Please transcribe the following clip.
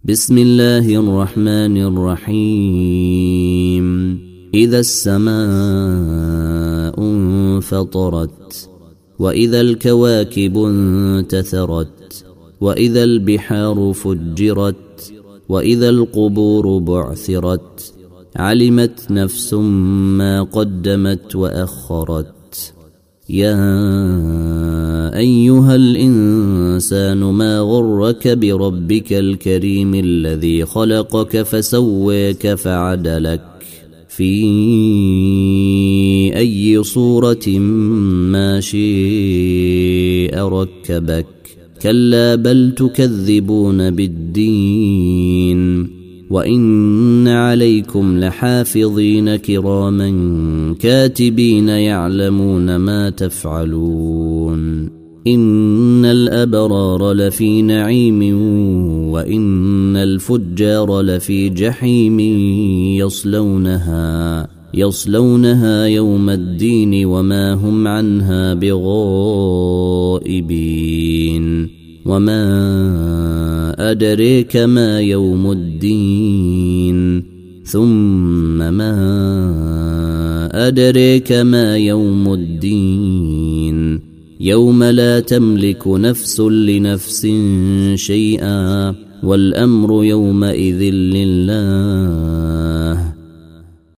بسم الله الرحمن الرحيم إذا السماء انفطرت وإذا الكواكب انتثرت وإذا البحار فجرت وإذا القبور بعثرت علمت نفس ما قدمت وأخرت يا أيها الإنسان ما غرك بربك الكريم الذي خلقك فسويك فعدلك في أي صورة ما شاء ركبك كلا بل تكذبون بالدين وإن عليكم لحافظين كراما كاتبين يعلمون ما تفعلون إن الأبرار لفي نعيم وإن الفجار لفي جحيم يصلونها يوم الدين وما هم عنها بغائبين وما أدريك ما يوم الدين ثم ما أدريك ما يوم الدين يوم لا تملك نفس لنفس شيئا والأمر يومئذ لله